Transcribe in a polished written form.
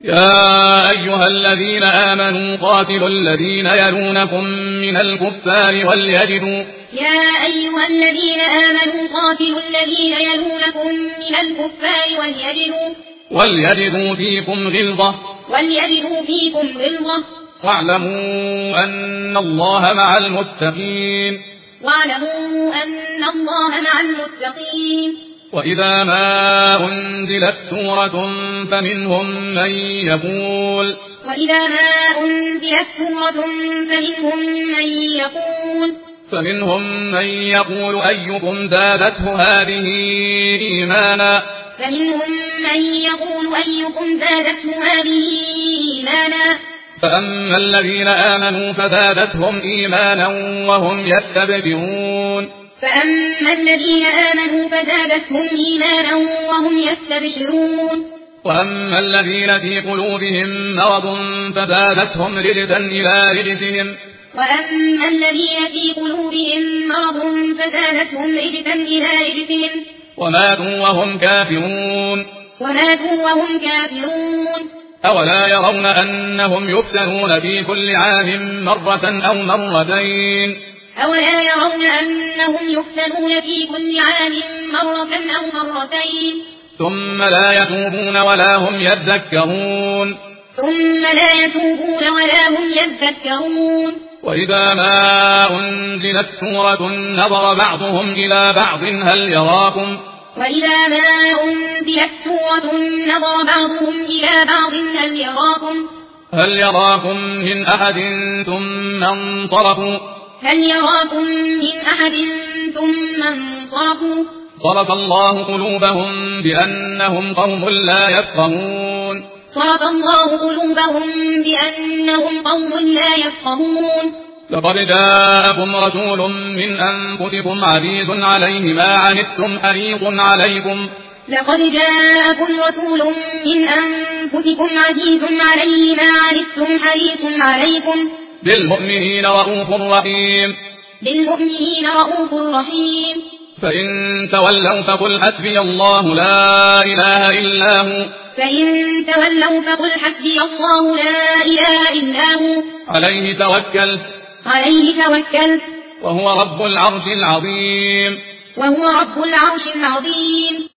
يا أيها الذين آمنوا قاتلوا الذين يلونكم من الكفار وليجدوا فيكم غلظة واعلموا أن الله مع المتقين وإذا ما أنزلت سورة فمنهم من يقول أيكم زادته هذه إيمانا فأما الذين آمنوا فزادتهم إيمانا وهم يستبشرون وأما الذين في قلوبهم مرض فزادتهم رجسا إلى رجسهم وماتوا وهم كافرون أولا يرون أنهم يفتنون في كل عام مرة أو مرتين ثم لا يتوبون ولا هم يذكرون وإذا ما أنزلت سورة نظر بعضهم إلى بعض هل يراكم من أحد ثم انصرفوا صرف الله قلوبهم بأنهم قوم لا يفقهون لقد جاءكم رسول من أنفسكم عزيز عليه ما عنتم حريص عليكم بالمؤمنين رؤوف رحيم فإن تولوا فقل حسبي الله لا إله إلا هو عليه توكلت وهو رب العرش العظيم